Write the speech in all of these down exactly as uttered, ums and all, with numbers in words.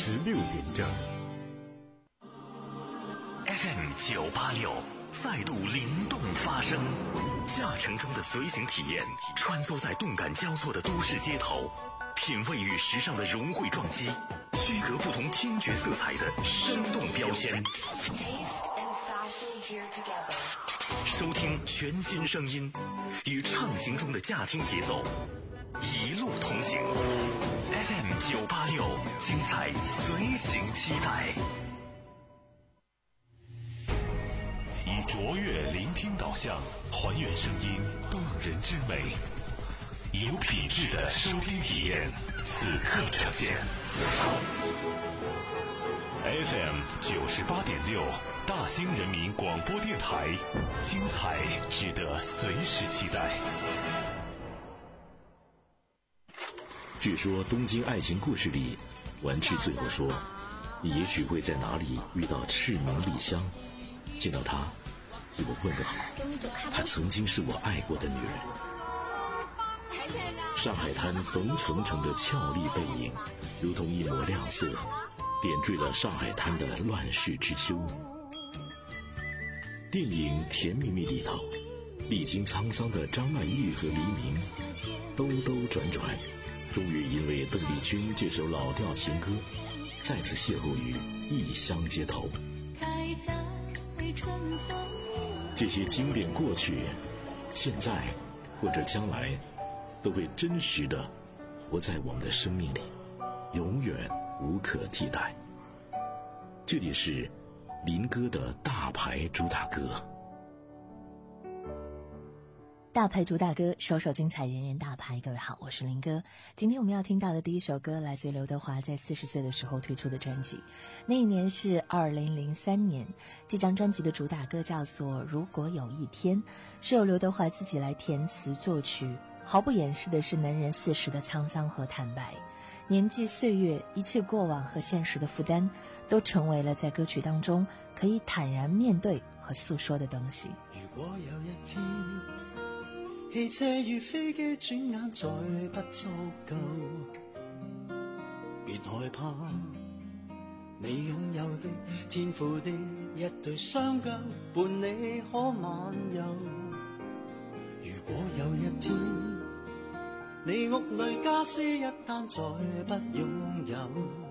十六点整。 F M 九八六再度灵动发声，驾乘中的随行体验，穿梭在动感交错的都市街头，品味与时尚的融汇撞击，区隔不同听觉色彩的生动标签。收听全新声音，与畅行中的驾听节奏，一路同行。F M 九八六，精彩随行期待。以卓越聆听导向，还原声音动人之美，有品质的收听体验，此刻呈现。F M 九十八点六，大兴人民广播电台，精彩值得随时期待。 据说《东京爱情故事》里，丸治最后说：“你也许会在哪里遇到赤名莉香，见到她，与我问个好。她曾经是我爱过的女人。”上海滩冯程程的俏丽背影，如同一抹亮色，点缀了上海滩的乱世之秋。电影《甜蜜蜜》里头，历经沧桑的张曼玉和黎明，兜兜转转，终于因为邓丽君这首老调情歌，再次邂逅于异乡街头。这些经典过去，现在或者将来，都会真实的活在我们的生命里，永远无可替代。这里是林哥的大牌主打歌。 大牌主打歌，首首精彩，人人大牌。各位好，我是林哥。今天我们要听到的第一首歌，来自于刘德华在四十岁的时候推出的专辑。那一年是二零零三年，这张专辑的主打歌叫做《如果有一天》，是由刘德华自己来填词作曲，毫不掩饰的是男人四十的沧桑和坦白。年纪岁月，一切过往和现实的负担，都成为了在歌曲当中可以坦然面对和诉说的东西。 如果有一天，汽車與飛機轉眼再不足夠，別害怕，你擁有的天賦的一對雙腳伴你可漫遊。如果有一天，你屋裏家私一單再不擁有，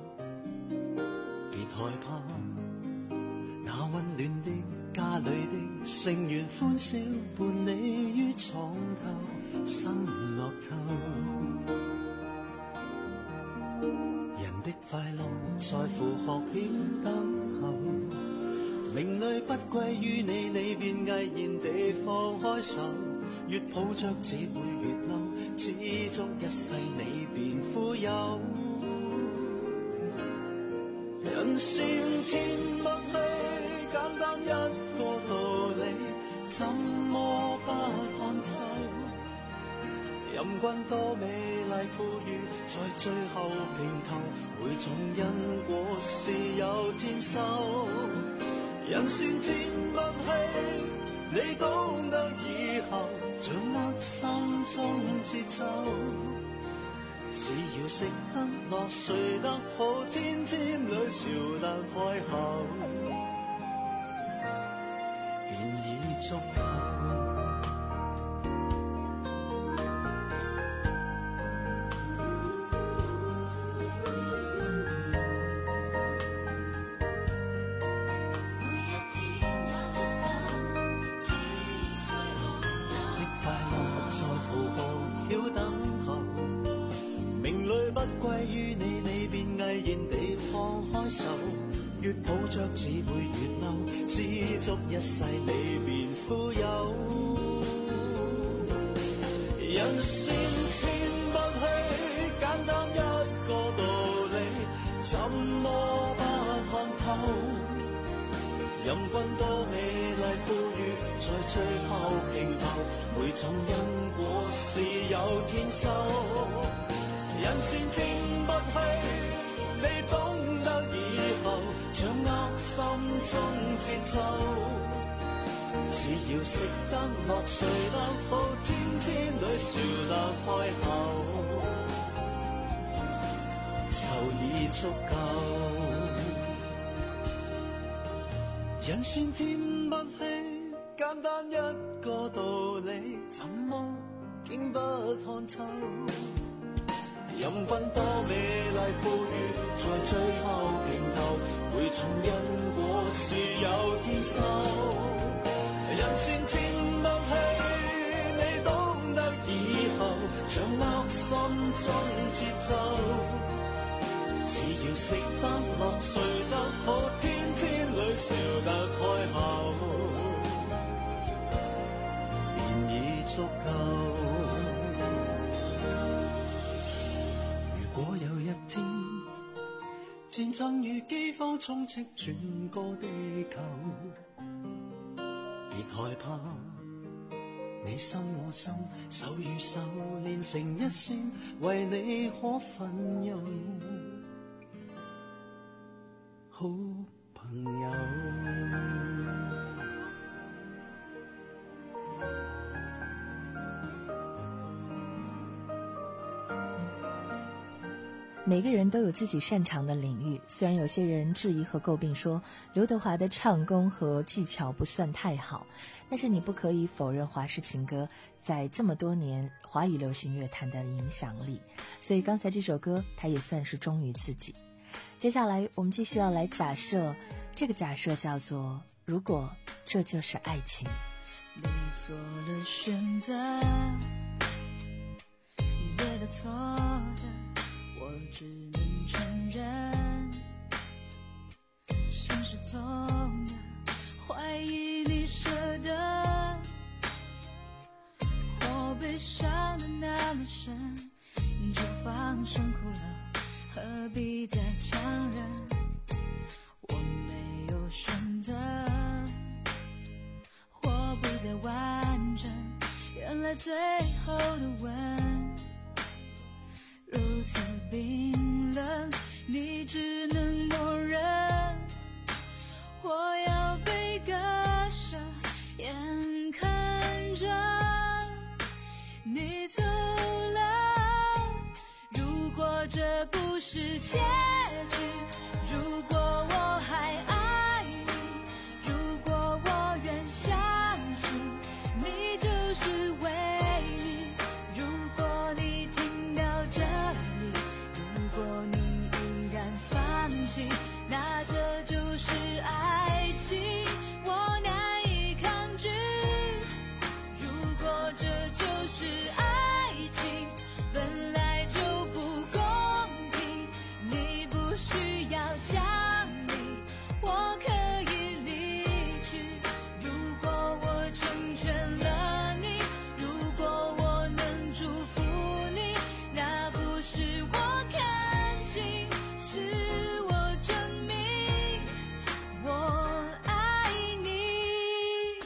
別害怕，那溫暖的家裏的成員歡笑伴你於床頭生樂透。人的快樂在乎學曉等候，名利不歸於你，你便毅然地放開手，越抱着只會越嬲，知足一世你便富有。人善天不非，簡單一個道理，怎麼不看透？任君多美麗富裕，在最後平頭，每種因果是有天收。人善賤不欺，你懂得以後，掌握心中節奏。只要識得樂，睡得好，天天裏笑得開口，便已足夠。越抱着只會越嬲，知足一世你便富有。人善天不欺，簡單一個道理，怎麼不看透？任君多美麗富裕，在最後平頭，每種因果是有天收。人善天不欺，你懂得以後，掌握心中節奏。只要識得樂，睡得好，天天裏笑得開口，就已足夠。 人算天不稀，簡單一個道理，怎麼經不看透？任君多美麗富裕，在最後平頭，每種因果是有天收。人算天不稀，你懂得以後，掌握心中節奏。只要食得落，睡得好，天天裏笑得開口，便已足夠。如果有一天，戰爭與饑荒充斥全個地球，別害怕，你心我心，手與手連成一線，為你可分憂。好朋友， 每个人都有自己擅长的领域，虽然有些人质疑和诟病说刘德华的唱功和技巧不算太好，但是你不可以否认华视情歌在这么多年华语流行乐坛的影响力，所以刚才这首歌它也算是忠于自己。接下来我们继续要来假设，这个假设叫做如果这就是爱情。 你做了选择，对的错的我只能承认，心是痛的，怀疑你舍得，我悲伤的那么深，就放声哭了，何必再强忍？我没有选择，我不再完整，原来最后的吻如此冰冷，你只能默认，我要被割舍，眼看着你走了。如果这不是结局，如果我还爱你，如果我愿相信你就是唯一，如果你听到这里，如果你依然放弃，那这就是爱情，我难以抗拒。如果这就是爱情，本来就不公平，你不需要讲理，我可以离去。如果我成全了你，如果我能祝福你，那不是我看清，是我证明我爱你。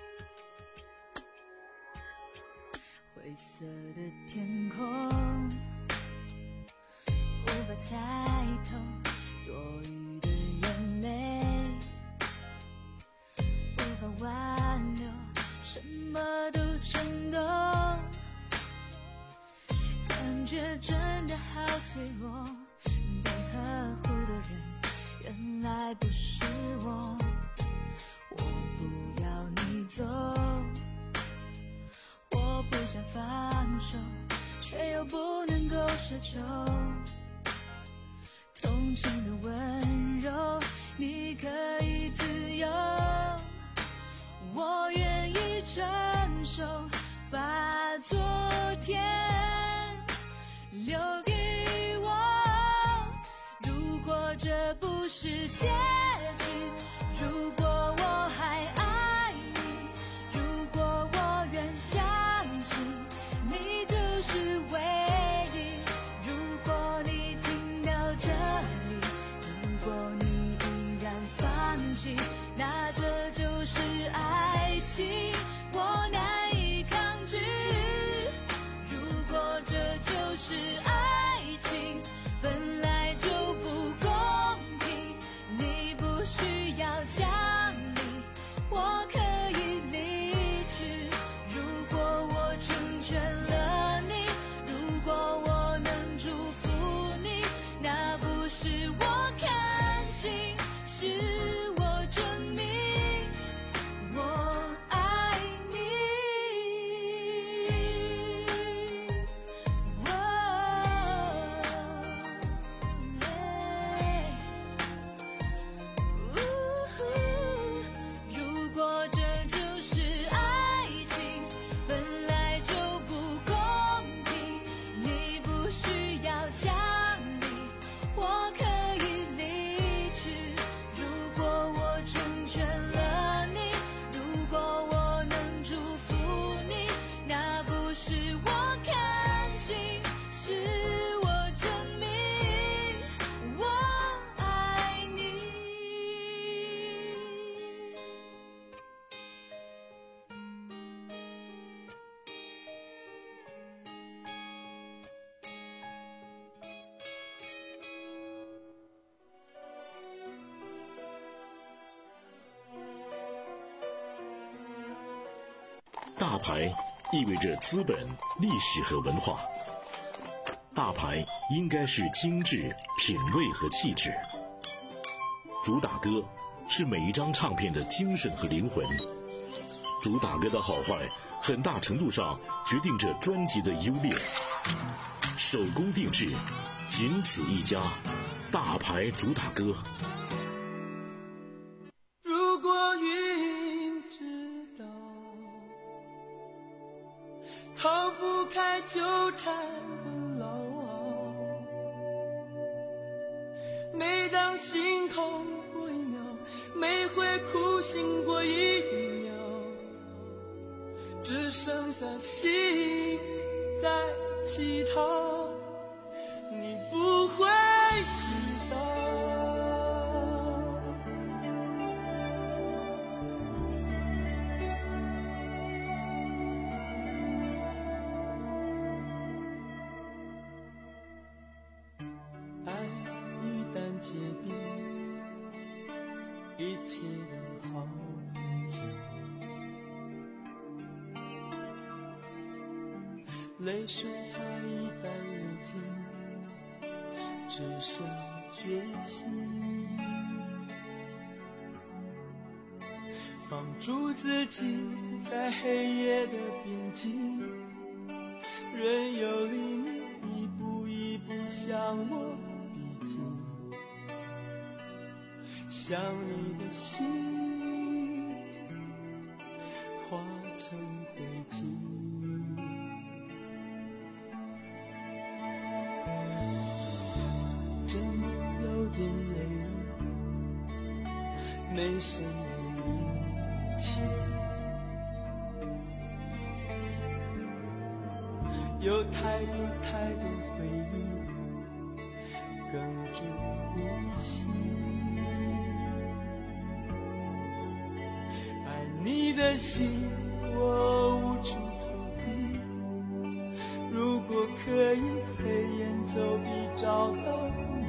灰色的天空无法猜透多余的眼泪，无法挽留，什么都成功，感觉真的好脆弱，被呵护的人原来不是我，我不要你走，我不想放手，却又不能够奢求，同情的温柔你可以自由，我愿意承受，把昨天留给我。如果这不是结局，如果我还爱你，如果我愿相信你就是唯一，如果你听到这里，如果你依然放弃，那这就是爱情，我难以抗拒。如果这就是爱情，本来就不公平，你大牌意味着资本、历史和文化。大牌应该是精致、品味和气质。主打歌是每一张唱片的精神和灵魂。主打歌的好坏，很大程度上决定着专辑的优劣。手工定制，仅此一家，大牌主打歌。 如果云知道逃不开纠缠的牢，每当心痛过一秒，每回苦醒过一秒，只剩下心在乞讨，你不会知道。爱一旦结冰，一切都好平静。泪水它一旦流尽，只剩决心。放逐自己在黑夜的边境，任由黎明一步一步向我逼近。想你的心化成灰烬。真有点累，没什么力气，有太多太多回忆哽住呼吸。爱你的心我无处投递，如果可以黑眼走笔找到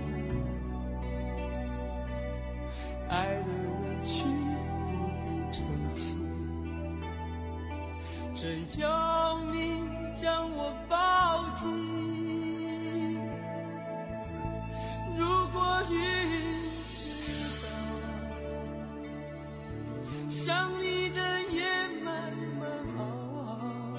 爱的委屈不必澄清，只要你将我抱紧。如果云知道想你的夜慢慢熬，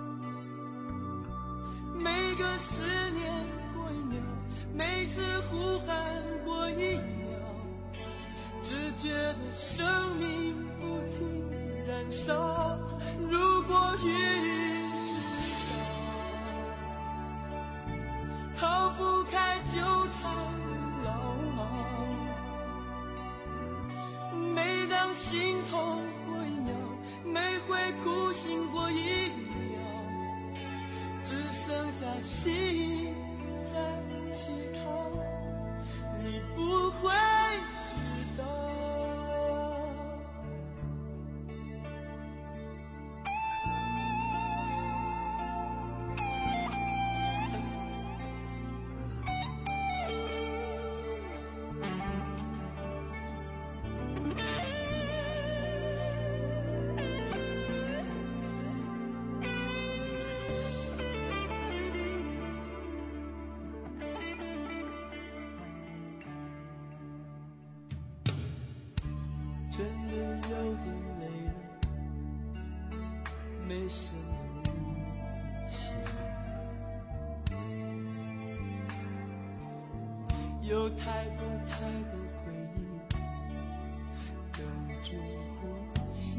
每个思念过一秒，每次呼喊过一秒，只觉得生命不停燃烧。如果云知道逃不开纠缠牢，每当心痛过一秒，每回苦醒过一秒，只剩下心在乞讨，你不会知道。真的有点累了，没什么力气，有太多太多回忆哽住呼吸。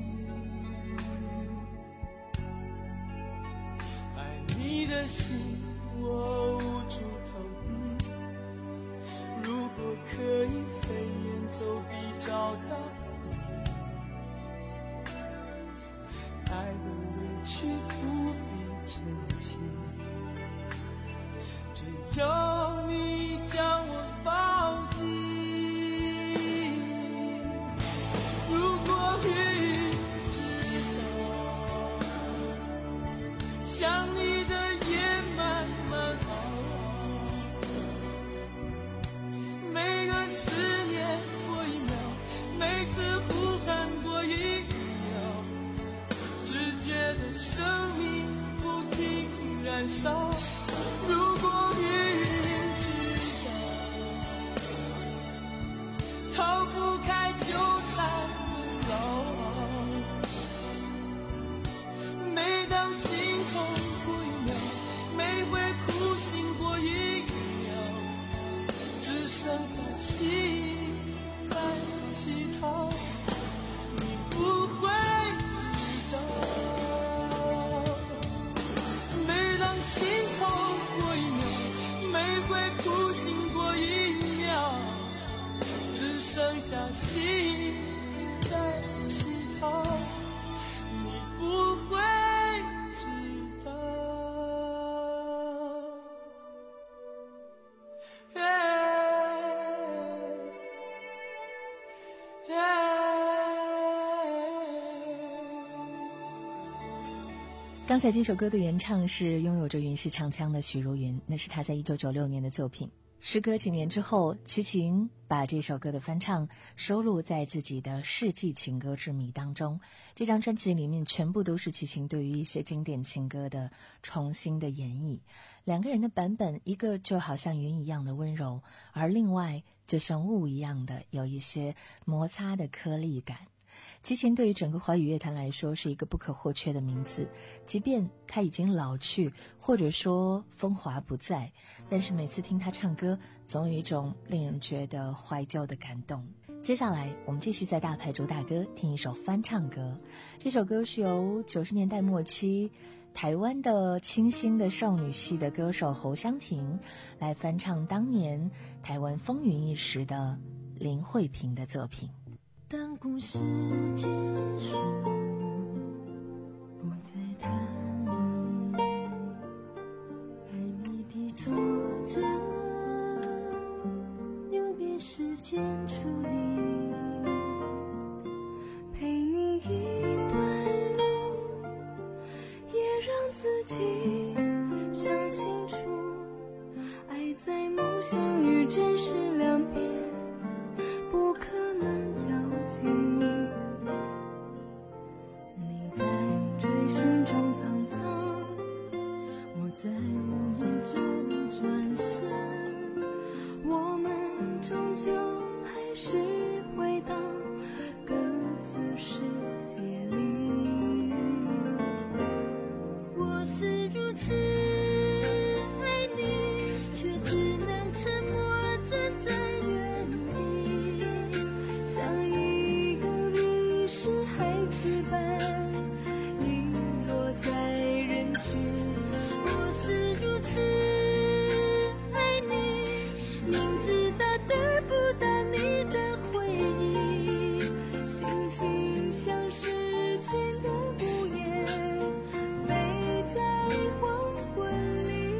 爱你的心我无处投递，如果可以飞檐走壁找到爱的委屈不必澄清，只要你将我抱紧。如果云知道想你的夜慢慢熬，每个思念过一秒，每次呼喊过一秒，只觉得逃不开纠缠的牢。每当心痛过一秒，每回苦心过一秒，只剩下心在乞讨，你不会知道。每当心痛过一秒，每回苦心过一秒，只剩下心在乞讨，你不会知道。 刚才这首歌的原唱是拥有着云式唱腔的许茹芸，那是她在一九九六年的作品。时隔几年之后，齐秦把这首歌的翻唱收录在自己的《世纪情歌之谜》当中。这张专辑里面全部都是齐秦对于一些经典情歌的重新的演绎。两个人的版本，一个就好像云一样的温柔，而另外就像雾一样的有一些摩擦的颗粒感。齐秦对于整个华语乐坛来说是一个不可或缺的名字，即便他已经老去，或者说风华不再，但是每次听他唱歌，总有一种令人觉得怀旧的感动。接下来我们继续在大牌主打歌听一首翻唱歌，这首歌是由九十年代末期台湾的清新的少女系的歌手侯湘婷来翻唱当年台湾风云一时的林慧萍的作品。 当故事结束，不再谈你，爱你的挫折，留给时间处理，陪你一段路，也让自己想清楚，爱在梦想与真实两边，不可能交集。你在追寻中沧桑，我在无言中转身，我们终究还是回到各自世界里。我是如此爱你，却只能沉默站在原地，像一个迷失孩子般遗落在人群。我是如此爱你，明知道得不到你的回忆，心情像失去的孤雁，飞在黄昏里。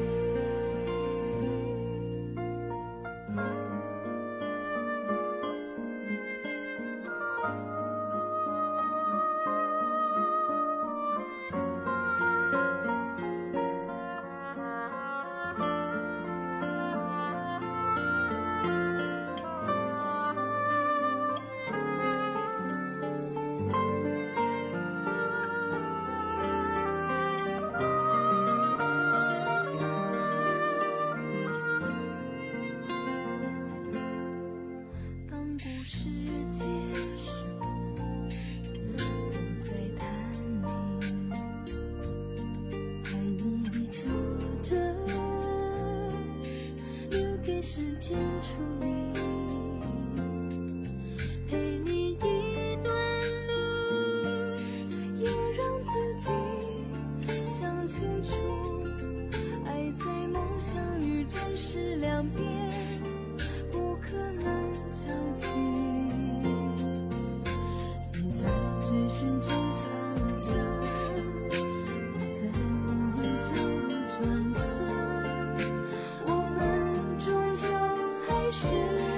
当故事结束，不再谈你，爱你的挫折，留给时间处理，陪你一段路，也让自己想清楚，爱在梦想与真实两边，不可能交集。你在追寻中沧桑，我在无言中转身，我们终究还是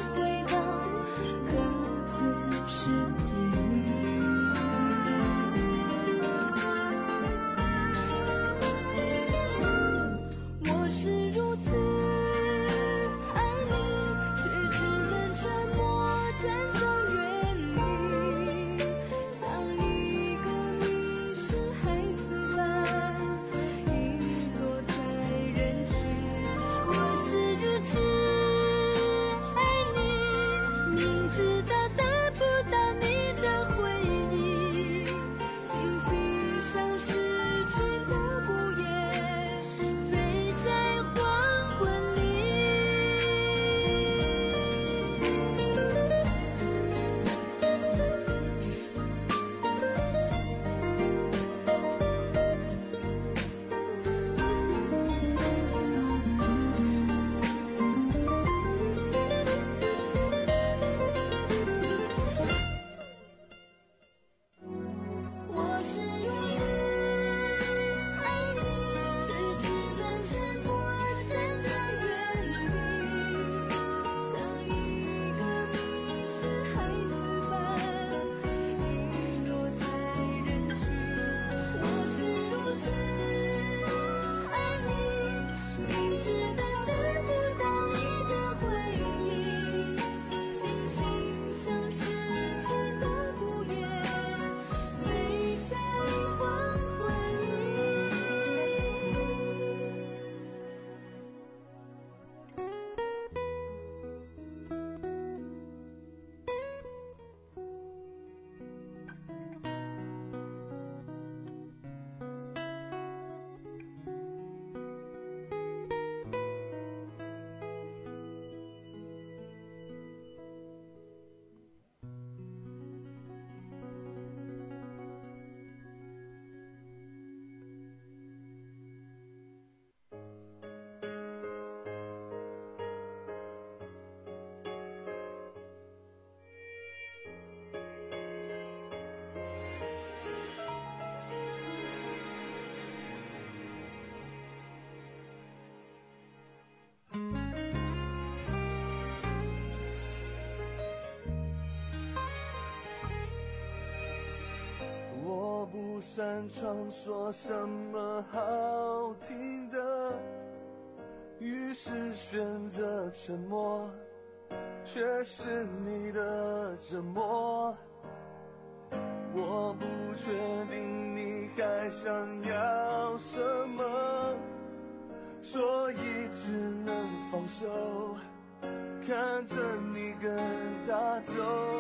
不擅长说什么好听的，于是选择沉默，却是你的折磨。我不确定你还想要什么，所以只能放手，看着你跟他走。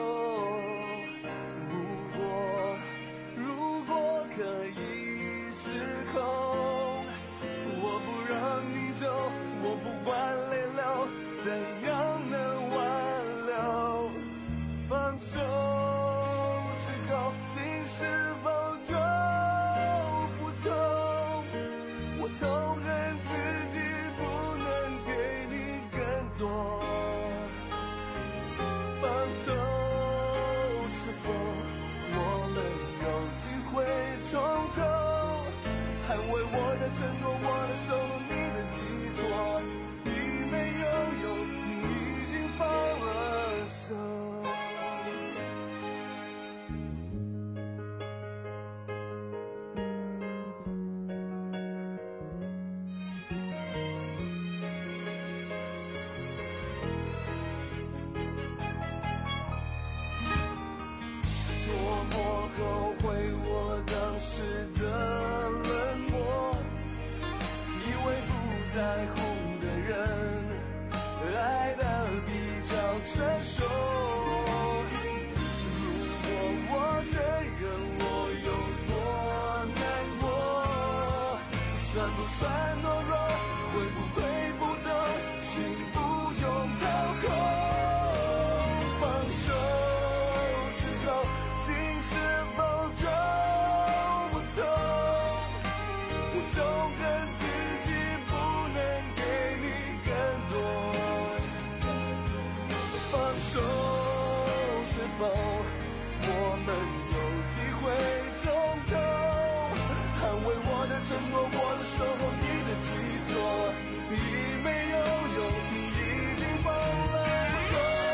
如果如果可以失控，我不让你走，我不管泪流，怎样能挽留？放手之后，心是否就不痛？我痛恨自己不能给你更多。放手是否我们有机会从头？捍卫我的承诺，我的守护，你的寄托。你没有用，你已经放了手。后悔我当时的冷漠，以为不在乎的人爱得比较成熟。如果我承认我有多难过，算不算懦弱？会不会不懂？心不用掏空。放手之后，心是否就不痛？我痛恨自己不能给你更多。放手是否我们有机会从头？捍卫我的承诺，我的守候，你的寄托。你没有用，你已经放了手。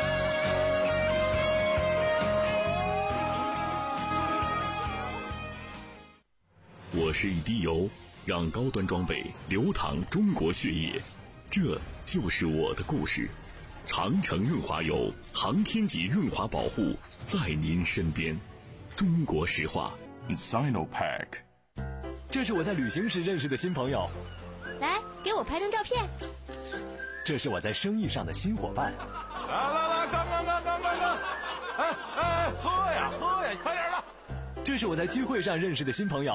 我是一滴油，让高端装备流淌中国血液，这就是我的故事。长城润滑油，航天级润滑保护，在您身边。中国石化 Sinopac。 这是我在旅行时认识的新朋友， 来给我拍张照片。 这是我在生意上的新伙伴。 来来来，干干干干干干！哎哎，喝呀喝呀，快点的！ 这是我在聚会上认识的新朋友。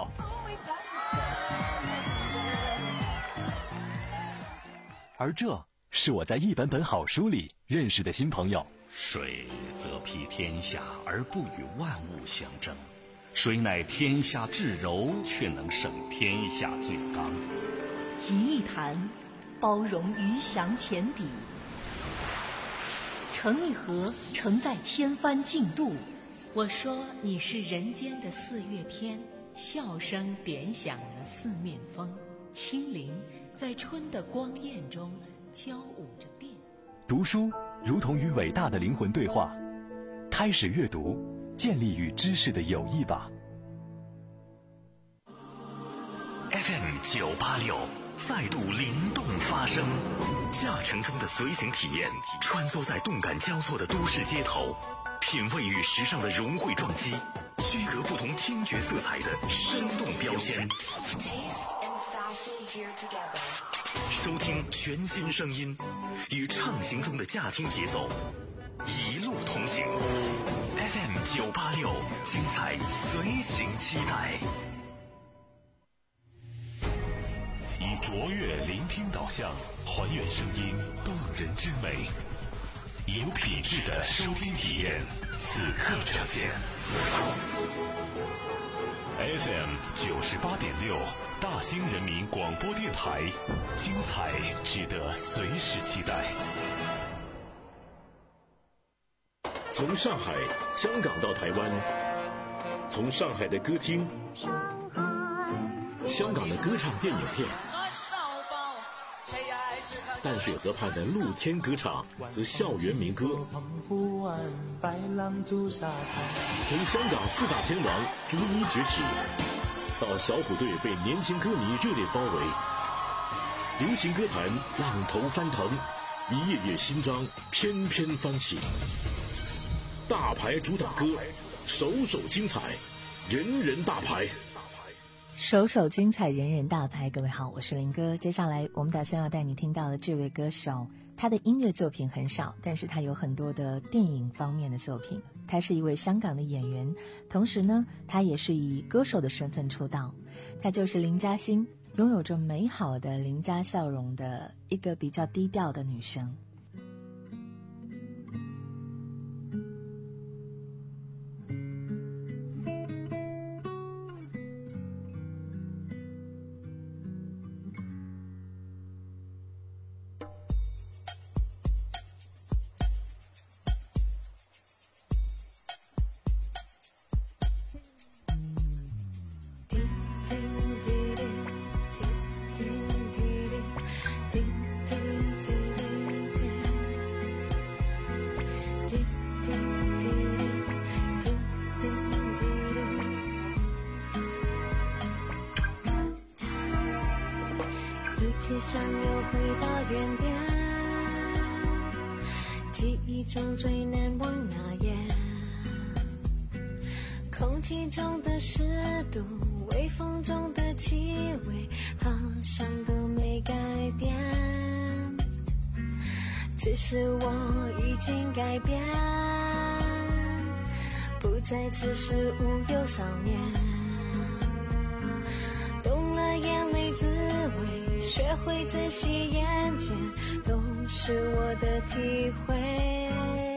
而这是我在一本本好书里认识的新朋友。 水则披天下而不与万物相争，水乃天下至柔，却能胜天下最刚。 集一谈，包容鱼翔浅底；成一河，承载千帆竞渡。 我说你是人间的四月天，笑声点响了四面风，清灵在春的光艳中交舞着变。 读书如同与伟大的灵魂对话，开始阅读，建立与知识的友谊吧。 F M 九八六，再度灵动发声，驾乘中的随行体验，穿梭在动感交错的都市街头，品味与时尚的融汇撞击，区隔不同听觉色彩的生动标签。收听全新声音，与畅行中的驾听节奏，一路同行。F M 九八六，精彩随行期待。以卓越聆听导向，还原声音动人之美，有品质的收听体验，此刻呈现。F M 九十八点六，大兴人民广播电台，精彩值得随时期待。 从上海、香港到台湾，从上海的歌厅、香港的歌唱电影片，淡水河畔的露天歌唱和校园民歌，从香港四大天王逐一崛起， 到小虎队被年轻歌迷热烈包围。流行歌坛浪头翻腾，一页页新章翩翩翻起。大牌主打歌，首首精彩，人人大牌。 首首精彩，人人大牌。各位好，我是林哥。接下来我们打算要带你听到的这位歌手，他的音乐作品很少，但是他有很多的电影方面的作品。他是一位香港的演员，同时呢，他也是以歌手的身份出道。他就是林嘉欣，拥有着美好的邻家笑容的一个比较低调的女生。 街上又回到原点，记忆中最难忘那夜，空气中的湿度，微风中的气味，好像都没改变，只是我已经改变，不再只是无忧少年，懂了眼泪滋味，学会珍惜眼前，都是我的体会。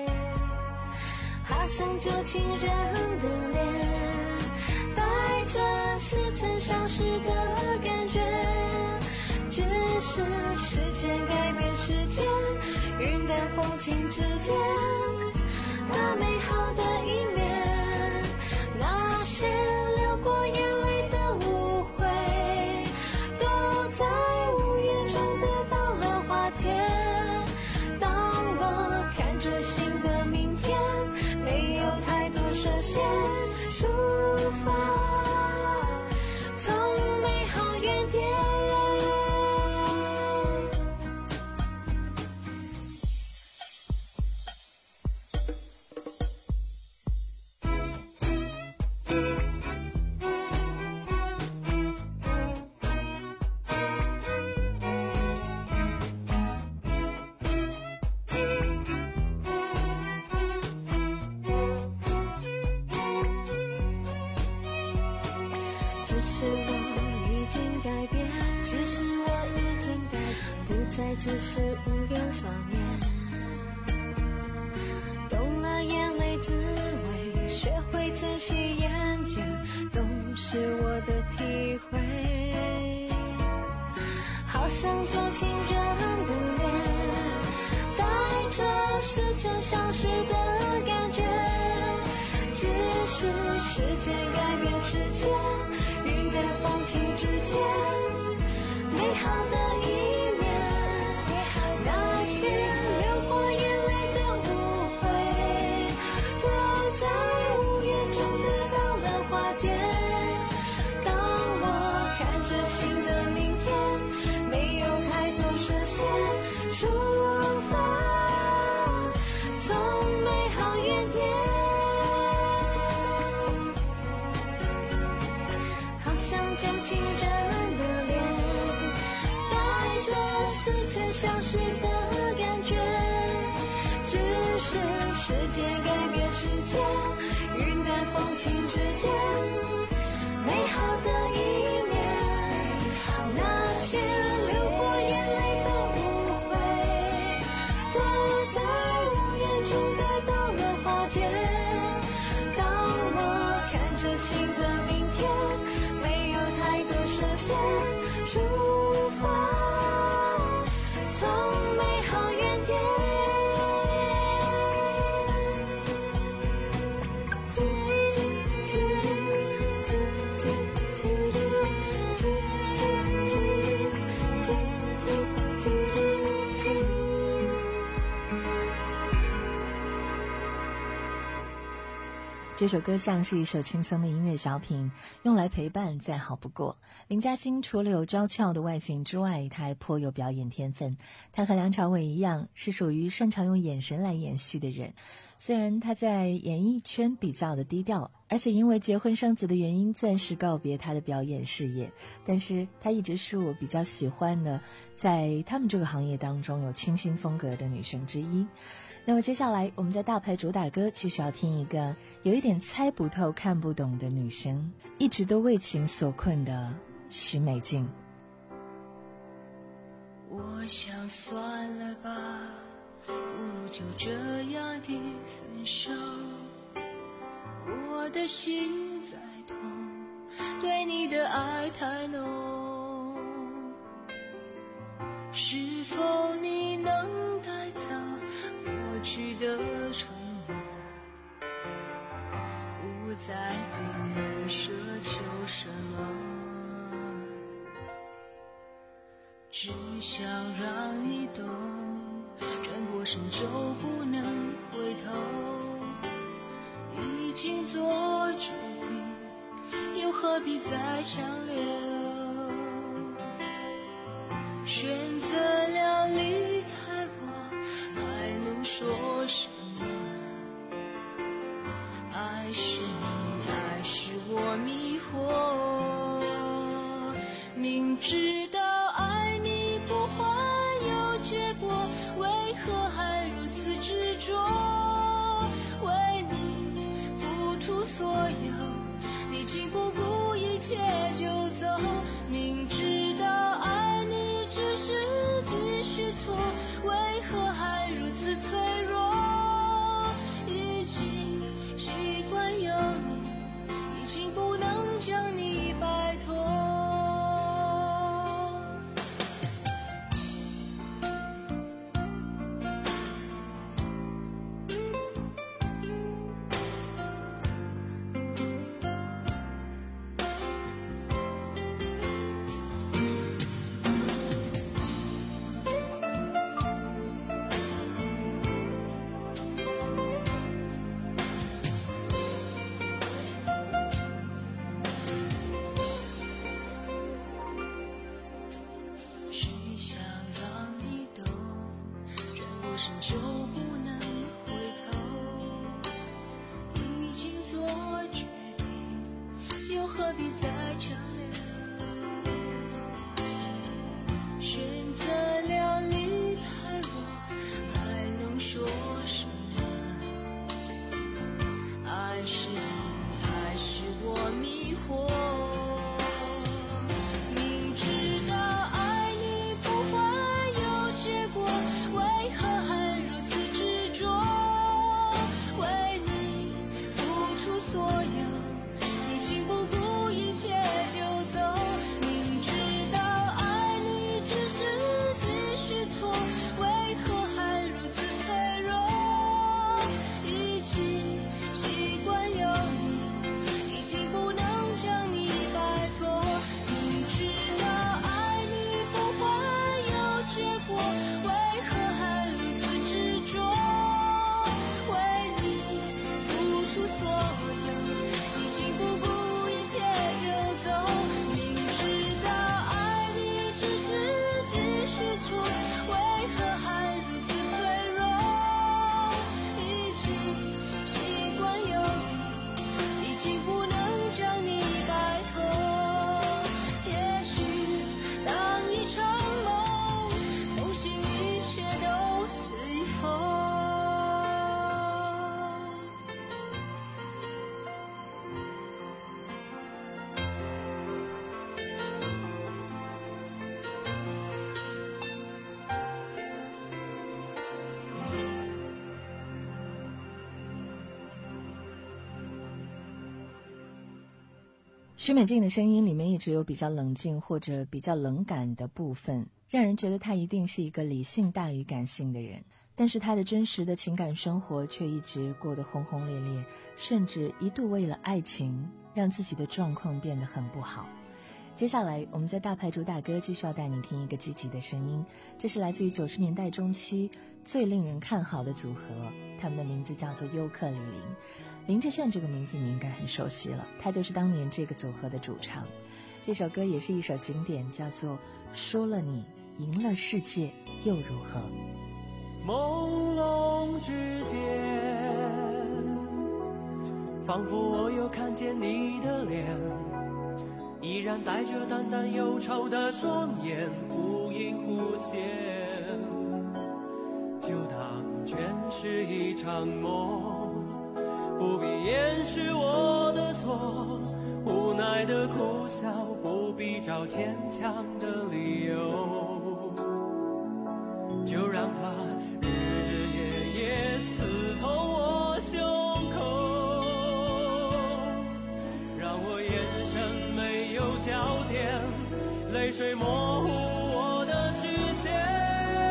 好像旧情人的脸，带着似曾相识的感觉，只是时间改变世界，云淡风轻之间，那美好的一面，那些流过眼泪的误会，都在无言中得到了化解。当我看着新的明天，没有太多设限，出发，从美好原点。只是我已经改变，只是我已经改变，不再只是无忧少年，懂了眼泪滋味，学会珍惜眼前，都是我的体会。好像旧情人的脸，带着似曾相识的感觉，只是时间改变世界，云淡风轻之间，美好的一面，那些流过眼泪的误会，都在无言中得到了化解。当我看着新的明天，没有太多设限，出发，从美好原点。好像旧情人的脸，带着似曾相识的感觉，只是时间改变世界，云淡风轻之间，美好的一面，那些流过眼泪的误会，都在无言中得到了化解。当我看着新的明天，没有太多设限，出发，从美好原点。嘟嘟嘟这首歌像是一首轻松的音乐小品，用来陪伴再好不过。林嘉欣除了有娇俏的外形之外，她还颇有表演天分。她和梁朝伟一样，是属于擅长用眼神来演戏的人。虽然她在演艺圈比较的低调，而且因为结婚生子的原因暂时告别她的表演事业，但是她一直是我比较喜欢的在他们这个行业当中有清新风格的女生之一。那么接下来我们在大牌主打歌继续要听一个有一点猜不透看不懂的女生，一直都为情所困的许美静。 我想算了吧，不如就这样的分手，我的心在痛，对你的爱太浓，是否你能带走过去的承诺，不再对你奢求什么，只想让你懂，转过身就不能回头，已经做决定，又何必再强留，选择了离开我，还能说什么？爱是你，爱是我迷惑，明知道爱你不会有结果，为何还如此执着？为你付出所有，你竟不顾一切就走，明知道爱你只是继续错，为何还如此脆弱？已经习惯有你，已经不能将你摆脱。就不能回头，已经做决定，又何必再强留？选择了离开我，还能说什么？爱是你，还是我迷惑？明知道爱你不会有结果，为何还所有，你竟不顾一切就走，明知道爱你只是继续错，为何还如此脆弱？已经习惯有你，已经不能将你摆脱，明知道爱你不会有结果，为何还如此执着？为你付出所有，已经不顾一切就走，明知道爱你只是继续错，为何还如此脆弱？已经习惯有你，已经不能将你摆脱。也许当一场梦梦醒，一切都随风。 许美静的声音里面一直有比较冷静或者比较冷感的部分，让人觉得她一定是一个理性大于感性的人，但是她的真实的情感生活却一直过得轰轰烈烈，甚至一度为了爱情让自己的状况变得很不好。接下来我们在大牌主打歌继续要带你听一个积极的声音，这是来自于九十年代中期最令人看好的组合，他们的名字叫做优客李林。 林志炫这个名字你应该很熟悉了，他就是当年这个组合的主唱。这首歌也是一首经典，叫做《输了你，赢了世界又如何》。 朦胧之间，仿佛我又看见你的脸，依然带着淡淡忧愁的双眼，忽隐忽现，就当全是一场梦，不必掩饰我的错，无奈的苦笑，不必找坚强的理由，就让它日日夜夜刺痛我胸口，让我眼神没有焦点，泪水模糊我的视线。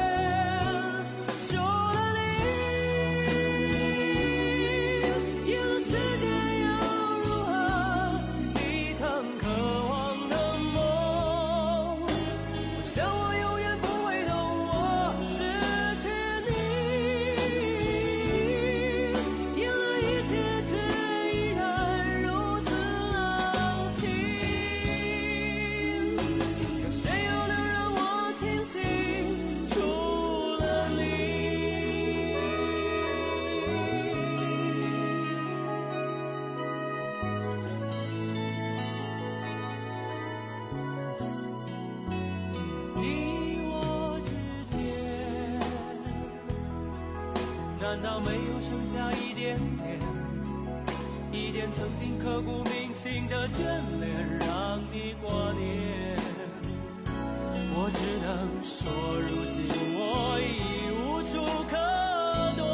难道没有剩下一点点，一点曾经刻骨铭心的眷恋，让你挂念？我只能说，如今我已无处可躲。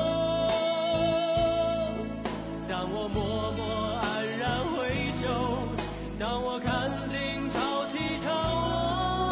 当我默默黯然回首，当我看尽潮起潮落。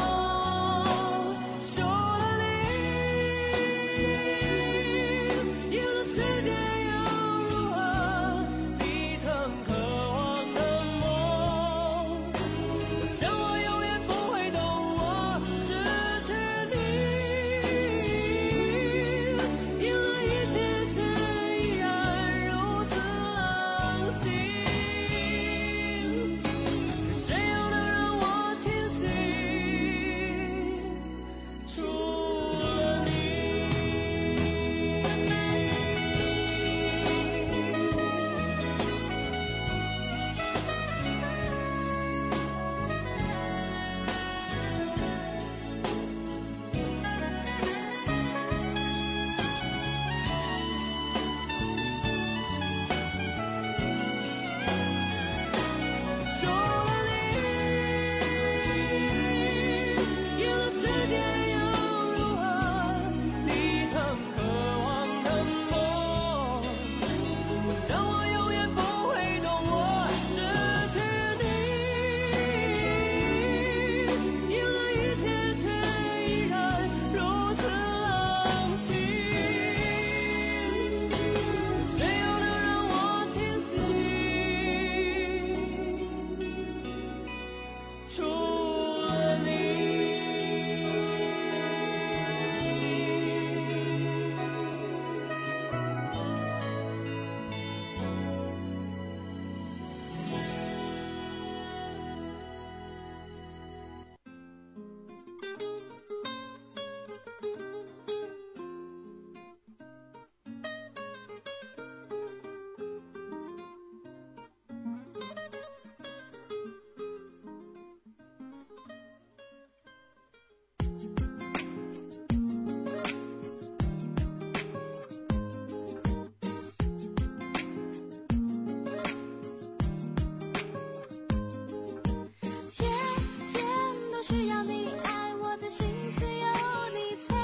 需要你爱我的心思有你猜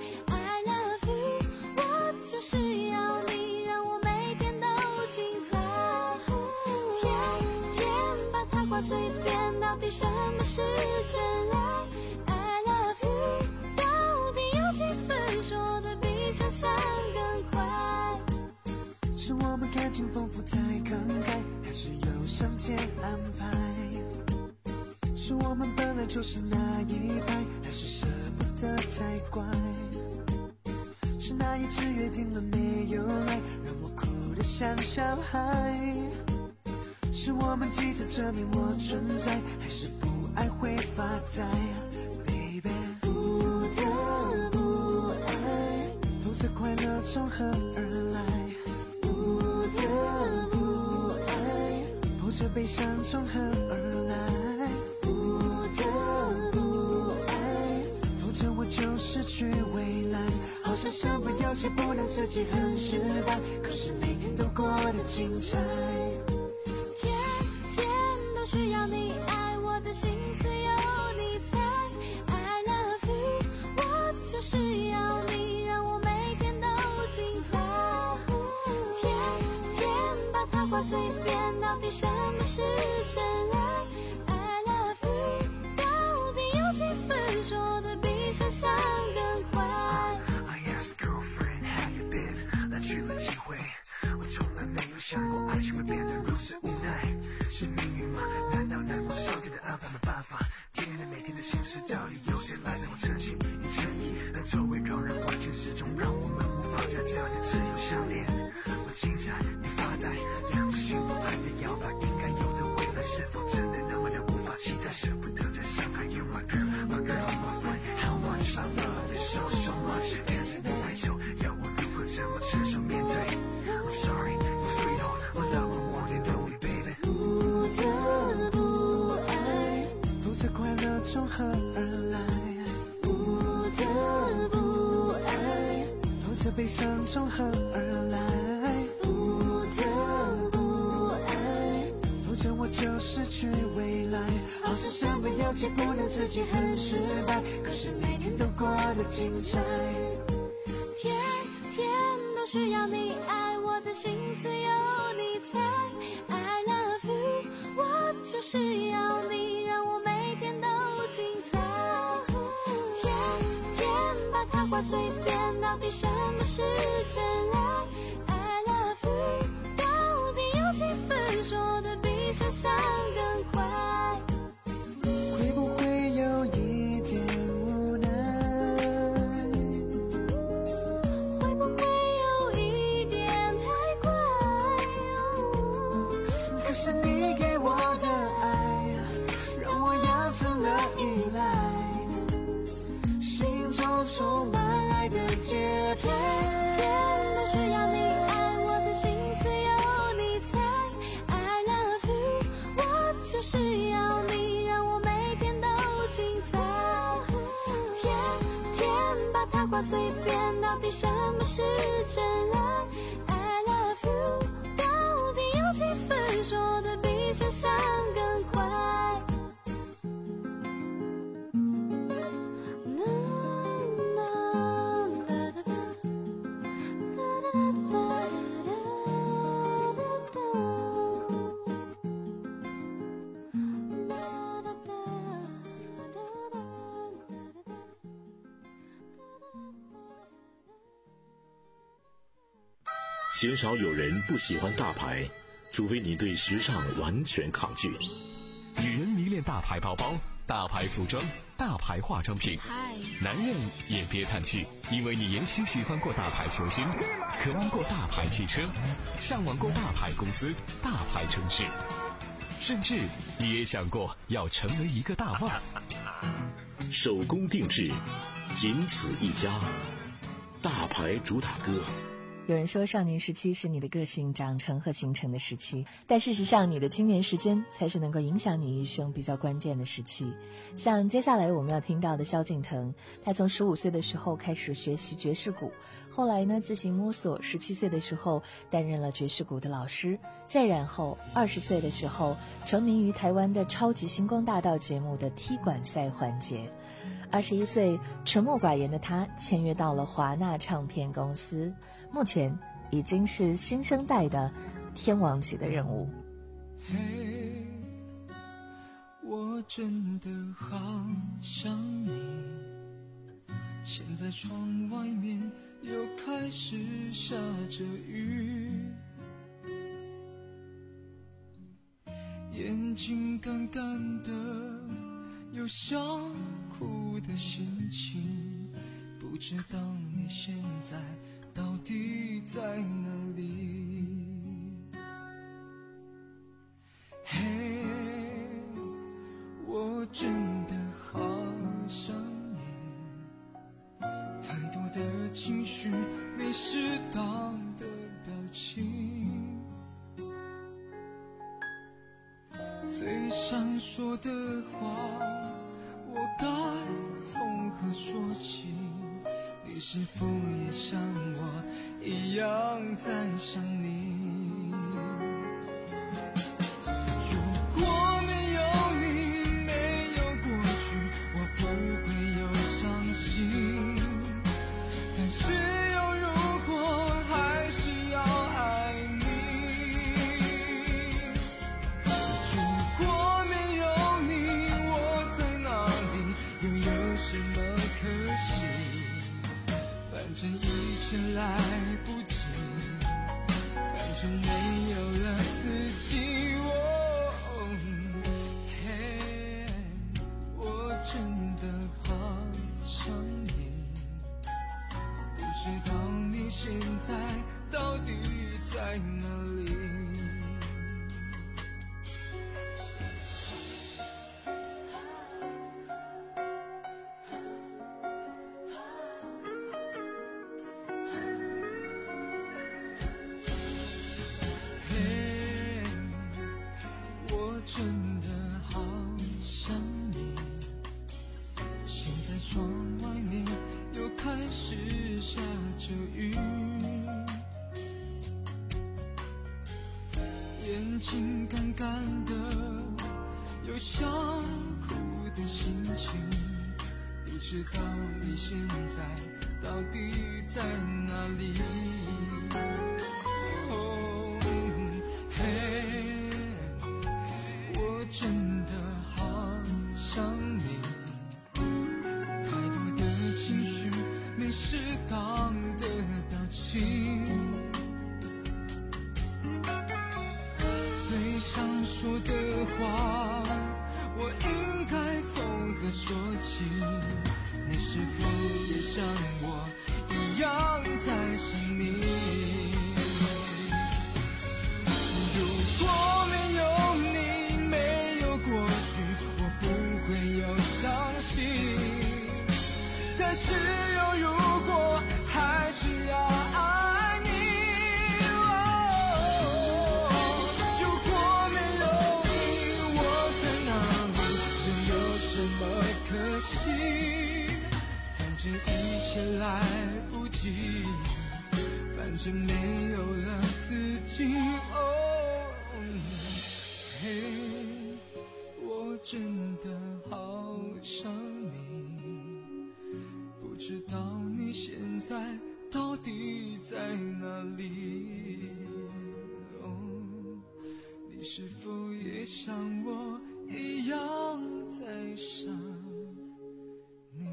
I love you， 我就是要你让我每天都精彩。天天把它挂嘴边，到底什么是真爱 I love you， 到底有几分说的比想象更快？ 是我们感情丰富太慷慨，还是有上天安排？是我们本来就是那一派，还是舍不得太乖？是那一次约定了没有来，让我哭得像小孩，是我们急着证明我存在，还是不爱会发呆 Baby 不得不爱，否则快乐从何而来，不得不爱，否则悲伤从何而来，不得不爱，否则我就失去未来，好像身不由己不能自己很失败，可是每天都过得精彩， 天天都需要你爱，我的心思有你猜 I love you， 我就是要你让我每天都精彩，天天把它挂嘴边，到底什么是真爱 I love you， 到底有几分说的比想象更快， I asked girlfriend have you been， 来去了机会，我从来没有想过爱情会变得如此无奈，是命运吗？难道难过上天的安排没办法，天天每天的心事到底由谁来让我真心与诚意，而周围让人环境始终让我们无法再这样的自由相恋，我精彩你发呆，两个心不安的摇摆，应该有的未来是否真的那么的无法期待，舍不得再伤害 You my girl my girl my friend how much I love you so so much， 看着你哀求要我如何怎么承受面对 I'm sorry you sweet oh my love I want you know me baby， 不得不爱，否则快乐从何而来，不得不爱，否则悲伤从何而来，不得不爱，否则我就失去未来，好像身不由己不能自己很失败，可是每天都过得精彩， 天天都需要你爱，我的心思有你猜 I love you， 我就是要你让我每天都精彩，天天把它挂嘴边，到底什么是真爱 I love you， 到底有几分说的比想象更快， 会不会有一点无奈， 会不会有一点太快， 可是你给我的爱让我养成了依赖，心中充满爱的节拍， 天都需要你爱，我的心思有你猜 I love you， 我就是要你让我每天都精彩，天天把它挂嘴边，到底什么是真爱 I love you， 到底有几分说的比想象更快， 鲜少有人不喜欢大牌，除非你对时尚完全抗拒。 女人迷恋大牌包包、大牌服装、大牌化妆品，男人也别叹气，因为你也许喜欢过大牌球星，渴望过大牌汽车，向往过大牌公司、大牌城市，甚至你也想过要成为一个大腕。 手工定制，仅此一家，大牌主打歌。 有人说少年时期是你的个性长成和形成的时期，但事实上你的青年时间才是能够影响你一生比较关键的时期。像接下来我们要听到的萧敬腾，他从十五岁的时候开始学习爵士鼓，后来呢自行摸索，十七岁的时候担任了爵士鼓的老师，再然后二十岁的时候成名于台湾的超级星光大道节目的踢馆赛环节。二十一岁沉默寡言的他签约到了华纳唱片公司，目前已经是新生代的天王级的人物。 嘿，我真的好想你，现在窗外面又开始下着雨，眼睛干干的，有想哭的心情，不知道你现在到底在哪里。 上说的话，我该从何说起？你是否也像我一样在想你？如果没有你，没有过去，我不会有伤心。但是有如果，还是要爱你。如果没有你，我在哪里，又有什么可惜？反正一切来不及，反正没有了自己。哦，嘿，我真的好想你，不知道你现在到底在哪里。真的好想你，现在窗外面又开始下着雨，眼睛干干的，有想哭的心情，不知道你现在到底在哪里。哦，嘿，真的好想你，太多的情绪没适当的表情，最想说的话，我应该从何说起？你是否也像我一样在想你？如果没有你，但是有如果，还是要爱你。哦，如果没有你，我在哪里，又有什么可惜？反正一切来不及，反正没有了自己。哦，嘿，我真的好想你，不知道你现在到底在哪里。哦，你是否也像我一样在想你？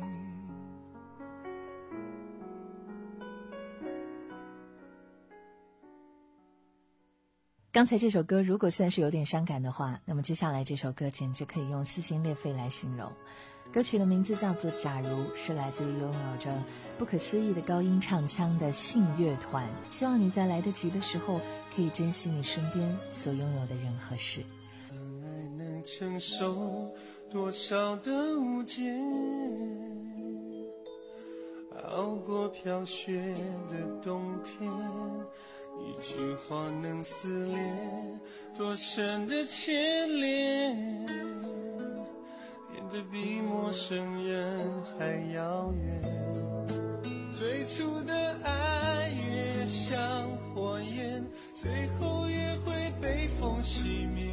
刚才这首歌如果算是有点伤感的话，那么接下来这首歌简直可以用撕心裂肺来形容。歌曲的名字叫做《假如》，是来自于拥有着不可思议的高音唱腔的信乐团。希望你在来得及的时候，可以珍惜你身边所拥有的人和事。 爱能承受多少的无解，熬过飘雪的冬天，一句话能撕裂多深的牵连，变得比陌生人还遥远。最初的爱越像火焰，最后也会被风熄灭。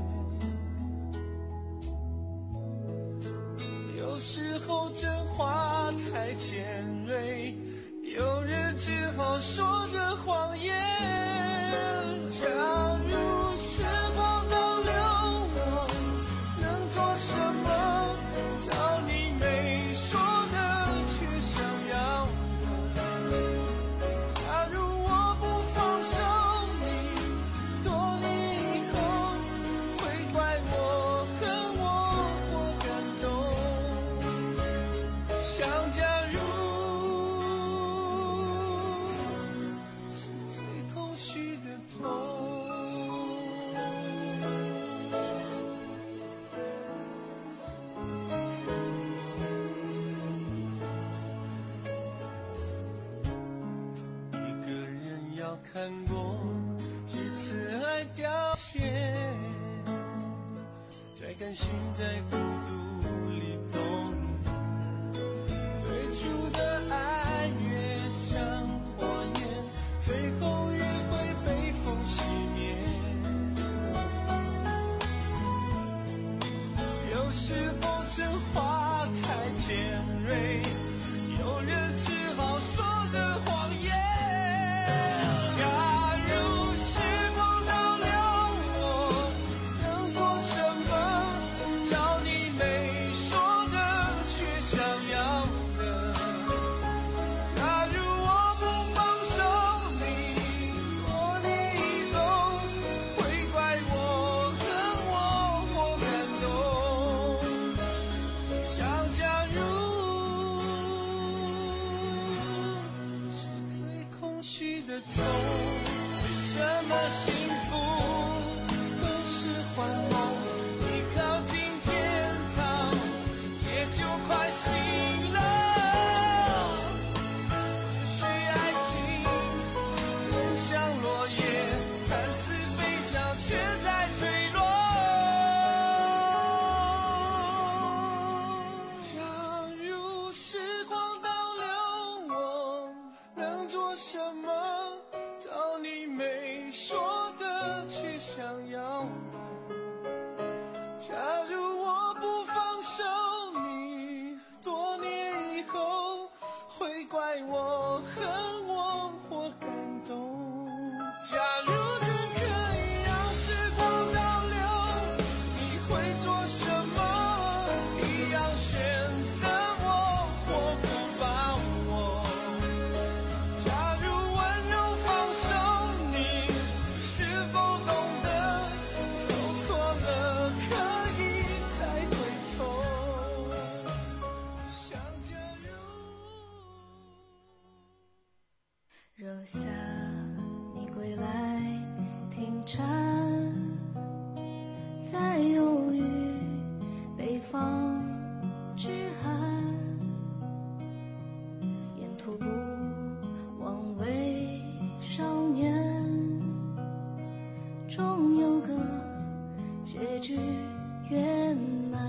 有时候真话太尖锐，有人只好说着谎言。假如时光倒流，我能做什么？找你没说的，却想要的。假如我不放手，你多年以后会怪我恨我或感动。想假如是最空虚的痛。一个人要看过几次爱凋谢，在甘心在孤独里动，最初的爱越像火焰，最后越会被风熄灭。有时候真话太尖锐，有人只好说着谎言。假如时光倒流，我能做什么？找你没说的却想要的。假如我不放手你，多年以后会怪我恨我或感动。想假如是最空虚的痛，为什么幸福都是幻梦？一靠近天堂，也就快醒了。也许爱情很像落叶，看似飞翔，却在坠落。假如时光倒流，我能做什么？找你没说的，却想要的。假如我不放手你，多年以后会怪我恨我或感动。假如真可以让时光倒流，你会做什么？一样选择我或不把我。假如温柔放手你，是否懂得走错了可以再回头。想假如若夏你归来停船，在忧郁北方之寒，沿途不枉为少年，终有个结局圆满。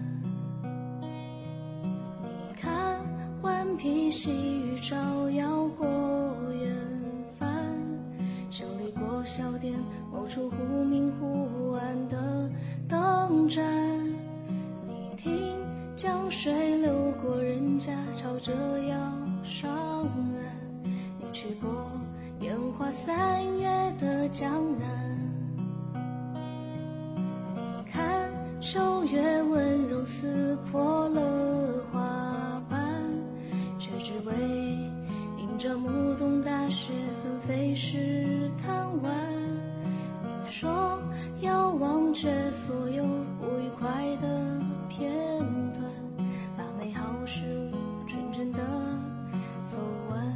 你看顽皮细雨照耀过远帆，修理过小店某处忽明忽暗的灯盏。你听江水流过人家，朝着要上岸。你去过烟花三月的江南，你看秋月温柔撕破了花瓣，却只为迎着暮冬大雪纷飞时贪玩。你说要忘却所有不愉快的片段，把美好事物纯真的走完。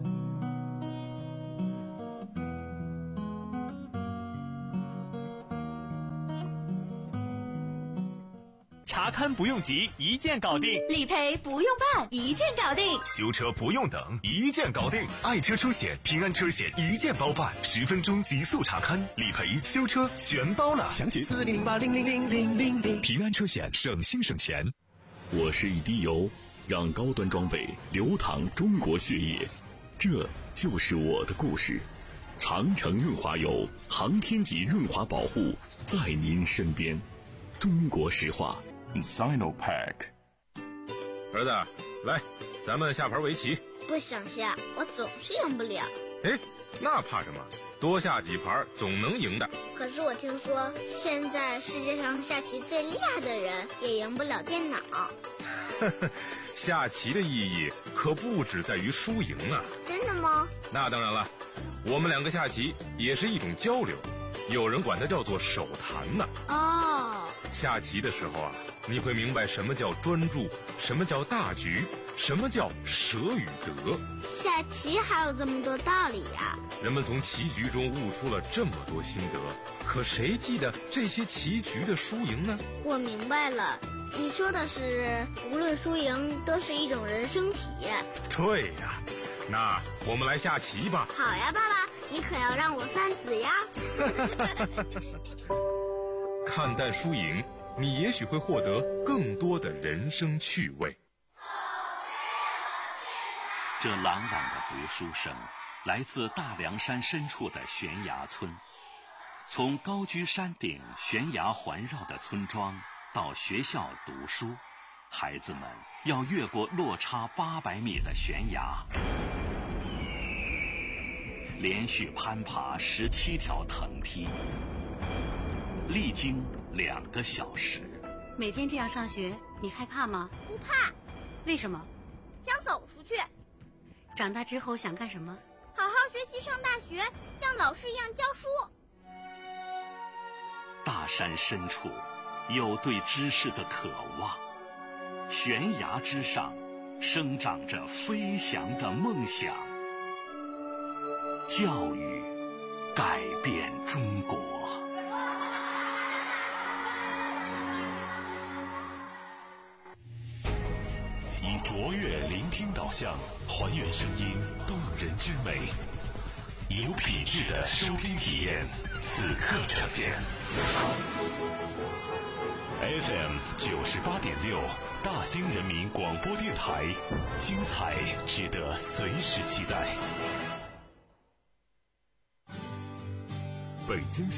查勘不用急，一键搞定； 理赔不用办，一键搞定； 修车不用等，一键搞定。爱车出险，平安车险一键包办，十分钟极速查勘、理赔、修车全包了。 详询四零八零零零零零零。 平安车险，省心省钱。 我是一滴油，让高端装备流淌中国血液，这就是我的故事。长城润滑油，航天级润滑保护，在您身边。中国石化。 Sinopack。 儿子，来，咱们下盘围棋。 不想下，我总是赢不了。 哎，那怕什么？多下几盘总能赢的。 可是我听说，现在世界上下棋最厉害的人也赢不了电脑。 下棋的意义可不只在于输赢啊。 真的吗？ 那当然了，我们两个下棋也是一种交流，有人管它叫做手谈呢。 哦。 下棋的时候啊，你会明白什么叫专注，什么叫大局，什么叫舍与得。 下棋还有这么多道理呀！ 人们从棋局中悟出了这么多心得，可谁记得这些棋局的输赢呢？ 我明白了，你说的是无论输赢都是一种人生体验。 对呀，那我们来下棋吧。 好呀，爸爸，你可要让我三子呀。 看淡输赢， 你也许会获得更多的人生趣味。 这朗朗的读书声来自大凉山深处的悬崖村。从高居山顶悬崖环绕的村庄到学校读书，孩子们要越过落差八百米的悬崖，连续攀爬十七条藤梯，历经两个小时。 每天这样上学，你害怕吗？ 不怕。 为什么？ 想走出去。 长大之后想干什么？ 好好学习，上大学，像老师一样教书。 大山深处有对知识的渴望，悬崖之上生长着飞翔的梦想。教育改变中国。 以卓越聆听导向，还原声音动人之美，有品质的收听体验，此刻呈现。F M 九十八点六，大兴人民广播电台，精彩值得随时期待。 北京